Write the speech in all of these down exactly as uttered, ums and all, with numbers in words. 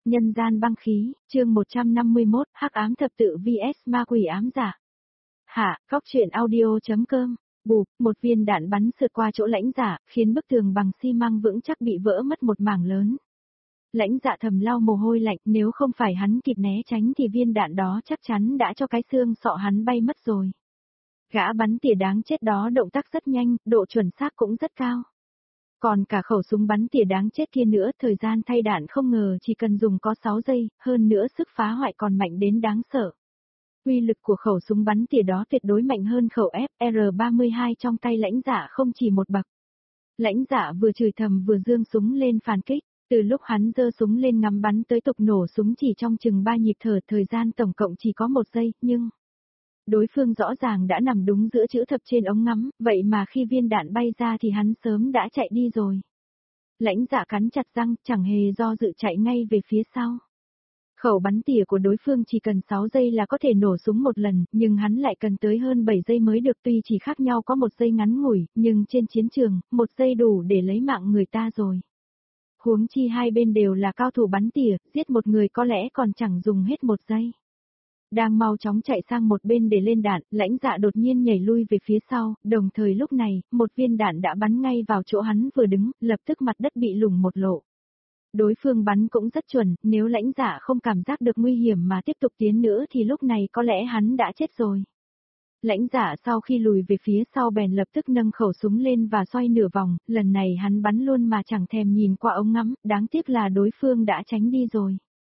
Nhân gian băng khí, chương một trăm năm mươi mốt, hắc ám thập tự vs ma quỷ ám giả. Hạ, góc truyện audio.com, bụp, một viên đạn bắn sượt qua chỗ lãnh giả, khiến bức tường bằng xi măng vững chắc bị vỡ mất một mảng lớn. Lãnh dạ thầm lau mồ hôi lạnh, nếu không phải hắn kịp né tránh thì viên đạn đó chắc chắn đã cho cái xương sọ hắn bay mất rồi. Gã bắn tỉa đáng chết đó động tác rất nhanh, độ chuẩn xác cũng rất cao. Còn cả khẩu súng bắn tỉa đáng chết kia nữa, thời gian thay đạn không ngờ chỉ cần dùng có sáu giây, hơn nữa sức phá hoại còn mạnh đến đáng sợ. Uy lực của khẩu súng bắn tỉa đó tuyệt đối mạnh hơn khẩu F R ba mươi hai trong tay lãnh dạ không chỉ một bậc. Lãnh dạ vừa chửi thầm vừa giương súng lên phản kích, từ lúc hắn giơ súng lên ngắm bắn tới tục nổ súng chỉ trong chừng ba nhịp thở, thời gian tổng cộng chỉ có một giây, nhưng đối phương rõ ràng đã nằm đúng giữa chữ thập trên ống ngắm, vậy mà khi viên đạn bay ra thì hắn sớm đã chạy đi rồi. Lãnh dạ cắn chặt răng, chẳng hề do dự chạy ngay về phía sau. Khẩu bắn tỉa của đối phương chỉ cần sáu giây là có thể nổ súng một lần, nhưng hắn lại cần tới hơn bảy giây mới được, tuy chỉ khác nhau có một giây ngắn ngủi, nhưng trên chiến trường, một giây đủ để lấy mạng người ta rồi. Huống chi hai bên đều là cao thủ bắn tỉa, giết một người có lẽ còn chẳng dùng hết một giây. Đang mau chóng chạy sang một bên để lên đạn, lãnh dạ đột nhiên nhảy lui về phía sau, đồng thời lúc này, một viên đạn đã bắn ngay vào chỗ hắn vừa đứng, lập tức mặt đất bị lủng một lỗ. Đối phương bắn cũng rất chuẩn, nếu lãnh dạ không cảm giác được nguy hiểm mà tiếp tục tiến nữa thì lúc này có lẽ hắn đã chết rồi. Lãnh dạ sau khi lùi về phía sau bèn lập tức nâng khẩu súng lên và xoay nửa vòng, lần này hắn bắn luôn mà chẳng thèm nhìn qua ống ngắm, đáng tiếc là đối phương đã tránh đi rồi.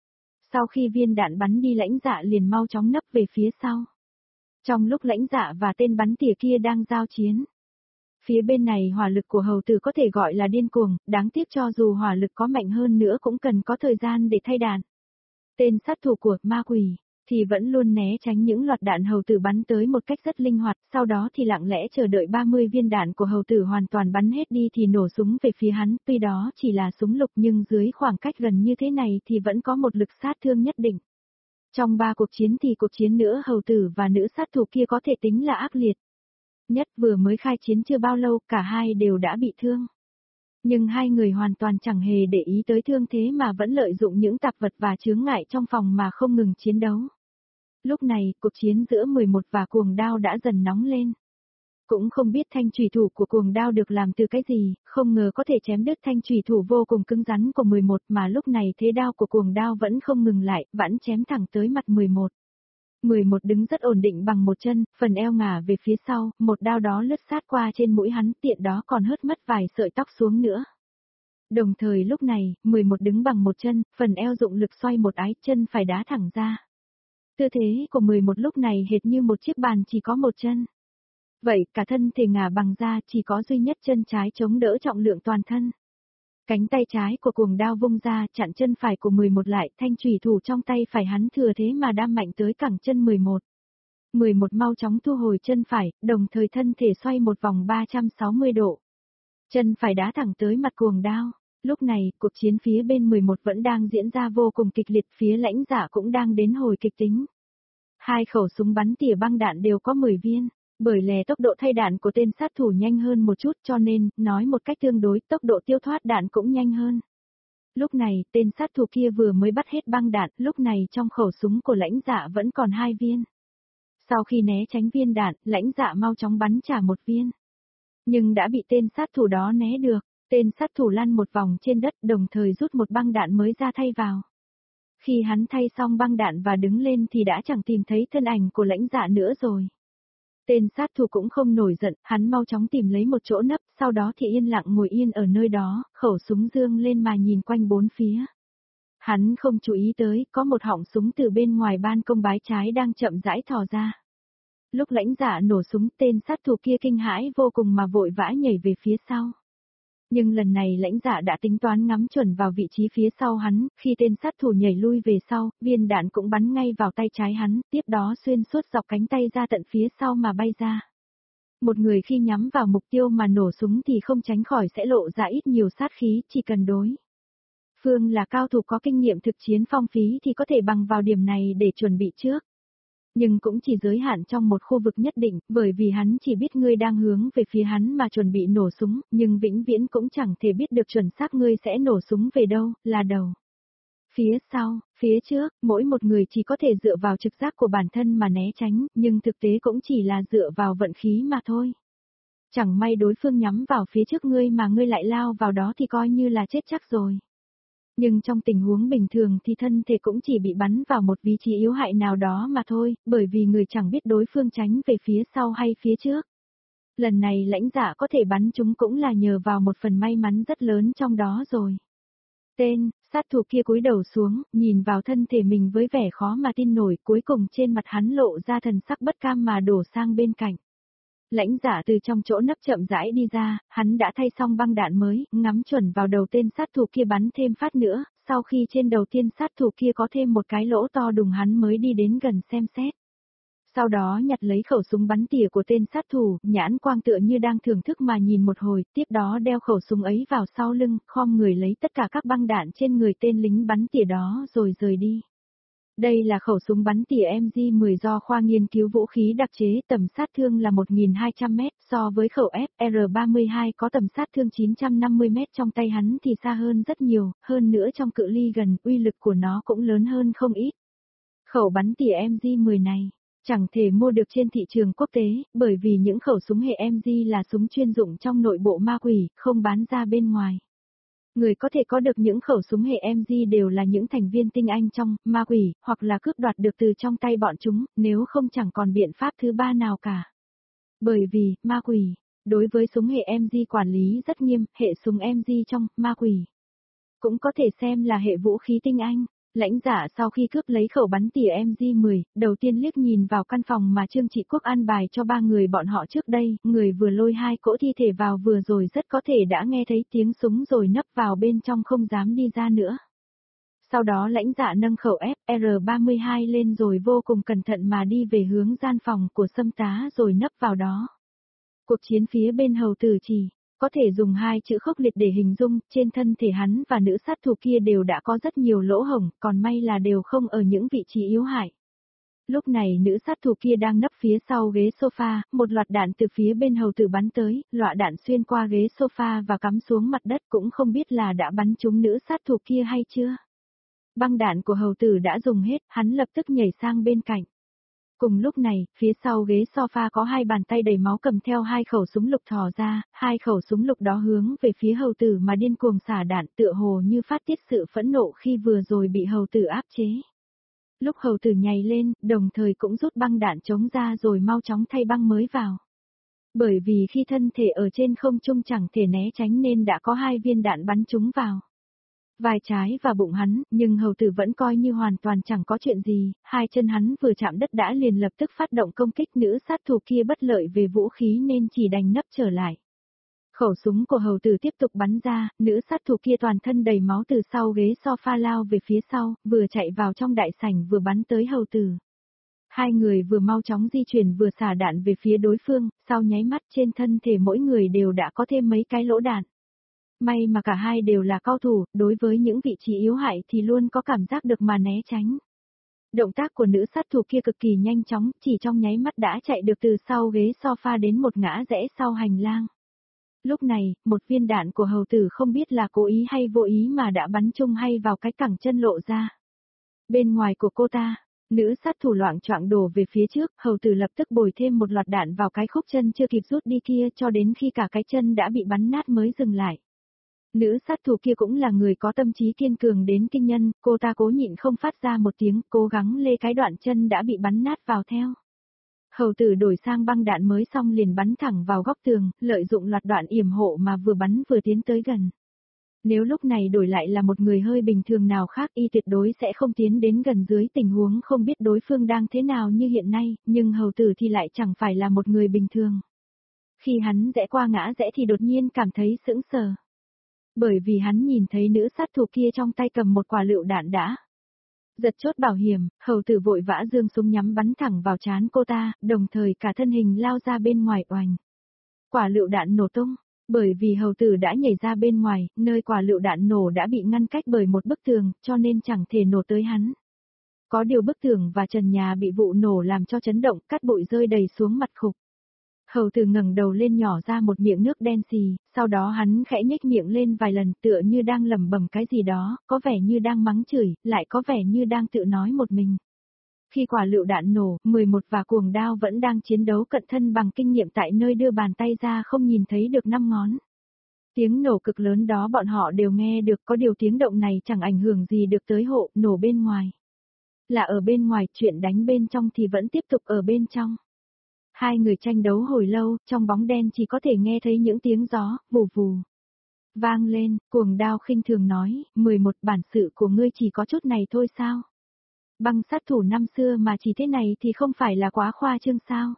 Sau khi viên đạn bắn đi lãnh dạ liền mau chóng nấp về phía sau. Trong lúc lãnh dạ và tên bắn tỉa kia đang giao chiến, phía bên này hỏa lực của hầu tử có thể gọi là điên cuồng, đáng tiếc cho dù hỏa lực có mạnh hơn nữa cũng cần có thời gian để thay đạn. Tên sát thủ của ma quỷ thì vẫn luôn né tránh những loạt đạn hầu tử bắn tới một cách rất linh hoạt, sau đó thì lặng lẽ chờ đợi ba mươi viên đạn của hầu tử hoàn toàn bắn hết đi thì nổ súng về phía hắn, tuy đó chỉ là súng lục nhưng dưới khoảng cách gần như thế này thì vẫn có một lực sát thương nhất định. Trong ba cuộc chiến thì cuộc chiến nữa hầu tử và nữ sát thủ kia có thể tính là ác liệt nhất, vừa mới khai chiến chưa bao lâu cả hai đều đã bị thương. Nhưng hai người hoàn toàn chẳng hề để ý tới thương thế mà vẫn lợi dụng những tạp vật và chướng ngại trong phòng mà không ngừng chiến đấu. Lúc này, cuộc chiến giữa mười một và cuồng đao đã dần nóng lên. Cũng không biết thanh chủy thủ của cuồng đao được làm từ cái gì, không ngờ có thể chém đứt thanh chủy thủ vô cùng cứng rắn của mười một, mà lúc này thế đao của cuồng đao vẫn không ngừng lại, vẫn chém thẳng tới mặt mười một. mười một đứng rất ổn định bằng một chân, phần eo ngả về phía sau, một đao đó lướt sát qua trên mũi hắn, tiện đó còn hớt mất vài sợi tóc xuống nữa. Đồng thời lúc này, mười một đứng bằng một chân, phần eo dụng lực xoay một ái, chân phải đá thẳng ra. Tư thế của mười một lúc này hệt như một chiếc bàn chỉ có một chân. Vậy cả thân thể ngả bằng ra, chỉ có duy nhất chân trái chống đỡ trọng lượng toàn thân. Cánh tay trái của cuồng đao vung ra chặn chân phải của mười một lại, thanh chủy thủ trong tay phải hắn thừa thế mà đâm mạnh tới cẳng chân mười một. mười một mau chóng thu hồi chân phải, đồng thời thân thể xoay một vòng ba trăm sáu mươi độ. Chân phải đá thẳng tới mặt cuồng đao. Lúc này, cuộc chiến phía bên mười một vẫn đang diễn ra vô cùng kịch liệt, phía lãnh giả cũng đang đến hồi kịch tính. Hai khẩu súng bắn tỉa băng đạn đều có mười viên. Bởi lẽ tốc độ thay đạn của tên sát thủ nhanh hơn một chút cho nên, nói một cách tương đối, tốc độ tiêu thoát đạn cũng nhanh hơn. Lúc này, tên sát thủ kia vừa mới bắt hết băng đạn, lúc này trong khẩu súng của lãnh dạ vẫn còn hai viên. Sau khi né tránh viên đạn, lãnh dạ mau chóng bắn trả một viên. Nhưng đã bị tên sát thủ đó né được, tên sát thủ lăn một vòng trên đất đồng thời rút một băng đạn mới ra thay vào. Khi hắn thay xong băng đạn và đứng lên thì đã chẳng tìm thấy thân ảnh của lãnh dạ nữa rồi. Tên sát thủ cũng không nổi giận, hắn mau chóng tìm lấy một chỗ nấp, sau đó thì yên lặng ngồi yên ở nơi đó, khẩu súng dương lên mà nhìn quanh bốn phía. Hắn không chú ý tới, có một họng súng từ bên ngoài ban công bái trái đang chậm rãi thò ra. Lúc lãnh dạ nổ súng, tên sát thủ kia kinh hãi vô cùng mà vội vã nhảy về phía sau. Nhưng lần này lãnh dạ đã tính toán ngắm chuẩn vào vị trí phía sau hắn, khi tên sát thủ nhảy lui về sau, viên đạn cũng bắn ngay vào tay trái hắn, tiếp đó xuyên suốt dọc cánh tay ra tận phía sau mà bay ra. Một người khi nhắm vào mục tiêu mà nổ súng thì không tránh khỏi sẽ lộ ra ít nhiều sát khí, chỉ cần đối phương là cao thủ có kinh nghiệm thực chiến phong phí thì có thể bằng vào điểm này để chuẩn bị trước. Nhưng cũng chỉ giới hạn trong một khu vực nhất định, bởi vì hắn chỉ biết ngươi đang hướng về phía hắn mà chuẩn bị nổ súng, nhưng vĩnh viễn cũng chẳng thể biết được chuẩn xác ngươi sẽ nổ súng về đâu, là đầu. Phía sau, phía trước, mỗi một người chỉ có thể dựa vào trực giác của bản thân mà né tránh, nhưng thực tế cũng chỉ là dựa vào vận khí mà thôi. Chẳng may đối phương nhắm vào phía trước ngươi mà ngươi lại lao vào đó thì coi như là chết chắc rồi. Nhưng trong tình huống bình thường thì thân thể cũng chỉ bị bắn vào một vị trí yếu hại nào đó mà thôi, bởi vì người chẳng biết đối phương tránh về phía sau hay phía trước. Lần này lãnh dạ có thể bắn chúng cũng là nhờ vào một phần may mắn rất lớn trong đó rồi. Tên, sát thủ kia cúi đầu xuống, nhìn vào thân thể mình với vẻ khó mà tin nổi, cuối cùng trên mặt hắn lộ ra thần sắc bất cam mà đổ sang bên cạnh. Lãnh giả từ trong chỗ nấp chậm rãi đi ra, hắn đã thay xong băng đạn mới, ngắm chuẩn vào đầu tên sát thủ kia bắn thêm phát nữa, sau khi trên đầu tiên sát thủ kia có thêm một cái lỗ to đùng hắn mới đi đến gần xem xét. Sau đó nhặt lấy khẩu súng bắn tỉa của tên sát thủ, nhãn quang tựa như đang thưởng thức mà nhìn một hồi, tiếp đó đeo khẩu súng ấy vào sau lưng, khom người lấy tất cả các băng đạn trên người tên lính bắn tỉa đó rồi rời đi. Đây là khẩu súng bắn tỉa em gi mười do khoa nghiên cứu vũ khí đặc chế, tầm sát thương là một nghìn hai trăm mét, so với khẩu ép rờ ba mươi hai có tầm sát thương chín trăm năm mươi mét trong tay hắn thì xa hơn rất nhiều, hơn nữa trong cự ly gần, uy lực của nó cũng lớn hơn không ít. Khẩu bắn tỉa em gi mười này chẳng thể mua được trên thị trường quốc tế, bởi vì những khẩu súng hệ em gi là súng chuyên dụng trong nội bộ ma quỷ, không bán ra bên ngoài. Người có thể có được những khẩu súng hệ em gi đều là những thành viên tinh anh trong ma quỷ, hoặc là cướp đoạt được từ trong tay bọn chúng, nếu không chẳng còn biện pháp thứ ba nào cả. Bởi vì, ma quỷ, đối với súng hệ em gi quản lý rất nghiêm, hệ súng em gi trong ma quỷ cũng có thể xem là hệ vũ khí tinh anh. Lãnh giả sau khi cướp lấy khẩu bắn tỉa em gi mười, đầu tiên liếc nhìn vào căn phòng mà Trương Trị Quốc an bài cho ba người bọn họ trước đây, người vừa lôi hai cỗ thi thể vào vừa rồi rất có thể đã nghe thấy tiếng súng rồi nấp vào bên trong không dám đi ra nữa. Sau đó lãnh dạ nâng khẩu ép rờ ba mươi hai lên rồi vô cùng cẩn thận mà đi về hướng gian phòng của Sâm Tá rồi nấp vào đó. Cuộc chiến phía bên hầu tử chỉ có thể dùng hai chữ khốc liệt để hình dung, trên thân thể hắn và nữ sát thủ kia đều đã có rất nhiều lỗ hổng, còn may là đều không ở những vị trí yếu hại. Lúc này nữ sát thủ kia đang nấp phía sau ghế sofa, một loạt đạn từ phía bên hầu tử bắn tới, loạt đạn xuyên qua ghế sofa và cắm xuống mặt đất, cũng không biết là đã bắn trúng nữ sát thủ kia hay chưa. Băng đạn của hầu tử đã dùng hết, hắn lập tức nhảy sang bên cạnh. Cùng lúc này, phía sau ghế sofa có hai bàn tay đầy máu cầm theo hai khẩu súng lục thò ra, hai khẩu súng lục đó hướng về phía hầu tử mà điên cuồng xả đạn, tựa hồ như phát tiết sự phẫn nộ khi vừa rồi bị hầu tử áp chế. Lúc hầu tử nhảy lên, đồng thời cũng rút băng đạn chống ra rồi mau chóng thay băng mới vào. Bởi vì khi thân thể ở trên không trung chẳng thể né tránh nên đã có hai viên đạn bắn trúng vào vai trái và bụng hắn, nhưng hầu tử vẫn coi như hoàn toàn chẳng có chuyện gì, hai chân hắn vừa chạm đất đã liền lập tức phát động công kích, nữ sát thủ kia bất lợi về vũ khí nên chỉ đành nấp trở lại. Khẩu súng của hầu tử tiếp tục bắn ra, nữ sát thủ kia toàn thân đầy máu từ sau ghế sofa lao về phía sau, vừa chạy vào trong đại sảnh vừa bắn tới hầu tử. Hai người vừa mau chóng di chuyển vừa xả đạn về phía đối phương, sau nháy mắt trên thân thể mỗi người đều đã có thêm mấy cái lỗ đạn. May mà cả hai đều là cao thủ, đối với những vị trí yếu hại thì luôn có cảm giác được mà né tránh. Động tác của nữ sát thủ kia cực kỳ nhanh chóng, chỉ trong nháy mắt đã chạy được từ sau ghế sofa đến một ngã rẽ sau hành lang. Lúc này, một viên đạn của hầu tử không biết là cố ý hay vô ý mà đã bắn trúng hay vào cái cẳng chân lộ ra. Bên ngoài của cô ta, nữ sát thủ loạng choạng đổ về phía trước, hầu tử lập tức bồi thêm một loạt đạn vào cái khúc chân chưa kịp rút đi kia cho đến khi cả cái chân đã bị bắn nát mới dừng lại. Nữ sát thủ kia cũng là người có tâm trí kiên cường đến kinh nhân, cô ta cố nhịn không phát ra một tiếng, cố gắng lê cái đoạn chân đã bị bắn nát vào theo. Hầu tử đổi sang băng đạn mới xong liền bắn thẳng vào góc tường, lợi dụng loạt đoạn yểm hộ mà vừa bắn vừa tiến tới gần. Nếu lúc này đổi lại là một người hơi bình thường nào khác y tuyệt đối sẽ không tiến đến gần dưới tình huống không biết đối phương đang thế nào như hiện nay, nhưng hầu tử thì lại chẳng phải là một người bình thường. Khi hắn rẽ qua ngã rẽ thì đột nhiên cảm thấy sững sờ. Bởi vì hắn nhìn thấy nữ sát thủ kia trong tay cầm một quả lựu đạn đã giật chốt bảo hiểm, hầu tử vội vã giương súng nhắm bắn thẳng vào trán cô ta, đồng thời cả thân hình lao ra bên ngoài oành. Quả lựu đạn nổ tung, bởi vì hầu tử đã nhảy ra bên ngoài, nơi quả lựu đạn nổ đã bị ngăn cách bởi một bức tường, cho nên chẳng thể nổ tới hắn. Có điều bức tường và trần nhà bị vụ nổ làm cho chấn động, cát bụi rơi đầy xuống mặt khục. Hầu Tử ngẩng đầu lên nhỏ ra một miệng nước đen xì, sau đó hắn khẽ nhếch miệng lên vài lần tựa như đang lẩm bẩm cái gì đó, có vẻ như đang mắng chửi, lại có vẻ như đang tự nói một mình. Khi quả lựu đạn nổ, mười một và cuồng đao vẫn đang chiến đấu cận thân bằng kinh nghiệm tại nơi đưa bàn tay ra không nhìn thấy được năm ngón. Tiếng nổ cực lớn đó bọn họ đều nghe được, có điều tiếng động này chẳng ảnh hưởng gì được tới hộ, nổ bên ngoài. Là ở bên ngoài, chuyện đánh bên trong thì vẫn tiếp tục ở bên trong. Hai người tranh đấu hồi lâu, trong bóng đen chỉ có thể nghe thấy những tiếng gió, vù vù. Vang lên, cuồng đao khinh thường nói, mười một bản sự của ngươi chỉ có chút này thôi sao? Băng sát thủ năm xưa mà chỉ thế này thì không phải là quá khoa trương sao?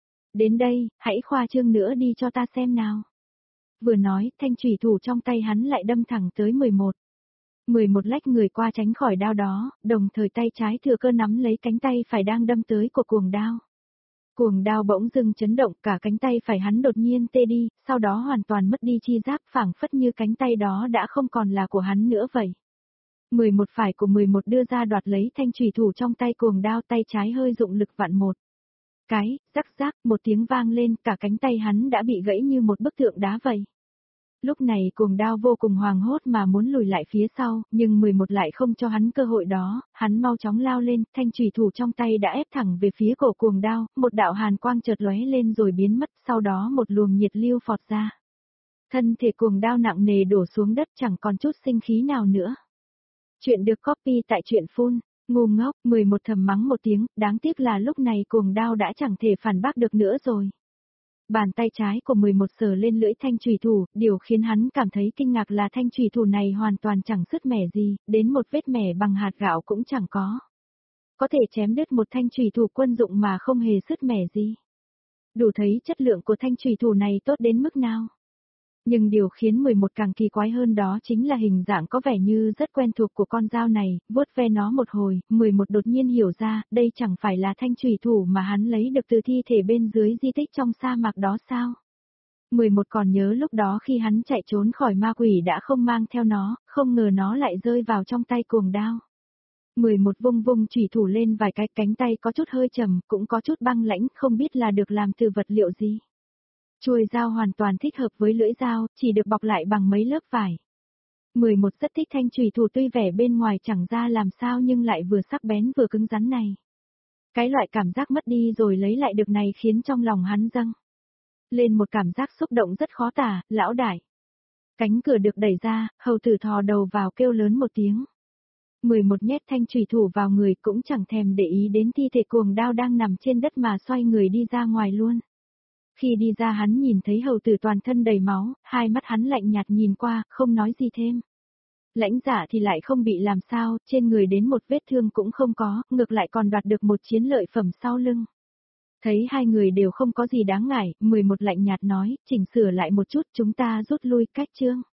Đến đây, hãy khoa trương nữa đi cho ta xem nào. Vừa nói, thanh chủy thủ trong tay hắn lại đâm thẳng tới mười một. mười một lách người qua tránh khỏi đao đó, đồng thời tay trái thừa cơ nắm lấy cánh tay phải đang đâm tới của cuồng đao. Cuồng đao bỗng dưng chấn động, cả cánh tay phải hắn đột nhiên tê đi, sau đó hoàn toàn mất đi chi giác, phảng phất như cánh tay đó đã không còn là của hắn nữa vậy. mười một phải của mười một đưa ra đoạt lấy thanh chủy thủ trong tay cuồng đao, tay trái hơi dụng lực vặn một cái, rắc rắc, một tiếng vang lên, cả cánh tay hắn đã bị gãy như một bức tượng đá vậy. Lúc này cuồng đao vô cùng hoảng hốt mà muốn lùi lại phía sau, nhưng mười một lại không cho hắn cơ hội đó, hắn mau chóng lao lên, thanh chủy thủ trong tay đã ép thẳng về phía cổ cuồng đao, một đạo hàn quang chợt lóe lên rồi biến mất, sau đó một luồng nhiệt lưu phọt ra. Thân thể cuồng đao nặng nề đổ xuống đất chẳng còn chút sinh khí nào nữa. Chuyện được copy tại truyện phun, ngu ngốc, mười một thầm mắng một tiếng, đáng tiếc là lúc này cuồng đao đã chẳng thể phản bác được nữa rồi. Bàn tay trái của mười một sờ lên lưỡi thanh chủy thủ, điều khiến hắn cảm thấy kinh ngạc là thanh chủy thủ này hoàn toàn chẳng sứt mẻ gì, đến một vết mẻ bằng hạt gạo cũng chẳng có. Có thể chém đứt một thanh chủy thủ quân dụng mà không hề sứt mẻ gì. Đủ thấy chất lượng của thanh chủy thủ này tốt đến mức nào. Nhưng điều khiến mười một càng kỳ quái hơn đó chính là hình dạng có vẻ như rất quen thuộc của con dao này, vuốt ve nó một hồi, mười một đột nhiên hiểu ra, đây chẳng phải là thanh chủy thủ mà hắn lấy được từ thi thể bên dưới di tích trong sa mạc đó sao? mười một còn nhớ lúc đó khi hắn chạy trốn khỏi ma quỷ đã không mang theo nó, không ngờ nó lại rơi vào trong tay cuồng đao. mười một vung vung chủy thủ lên vài cái, cánh tay có chút hơi trầm, cũng có chút băng lãnh, không biết là được làm từ vật liệu gì. Chuôi dao hoàn toàn thích hợp với lưỡi dao, chỉ được bọc lại bằng mấy lớp vải. mười một rất thích thanh chủy thủ tuy vẻ bên ngoài chẳng ra làm sao nhưng lại vừa sắc bén vừa cứng rắn này. Cái loại cảm giác mất đi rồi lấy lại được này khiến trong lòng hắn dâng lên một cảm giác xúc động rất khó tả, lão đại. Cánh cửa được đẩy ra, Hầu Tử thò đầu vào kêu lớn một tiếng. mười một nhét thanh chủy thủ vào người cũng chẳng thèm để ý đến thi thể cuồng đao đang nằm trên đất mà xoay người đi ra ngoài luôn. Khi đi ra hắn nhìn thấy Hầu Tử toàn thân đầy máu, hai mắt hắn lạnh nhạt nhìn qua, không nói gì thêm. Lãnh Dạ thì lại không bị làm sao, trên người đến một vết thương cũng không có, ngược lại còn đoạt được một chiến lợi phẩm sau lưng. Thấy hai người đều không có gì đáng ngại, mười một lạnh nhạt nói, chỉnh sửa lại một chút chúng ta rút lui cách chương.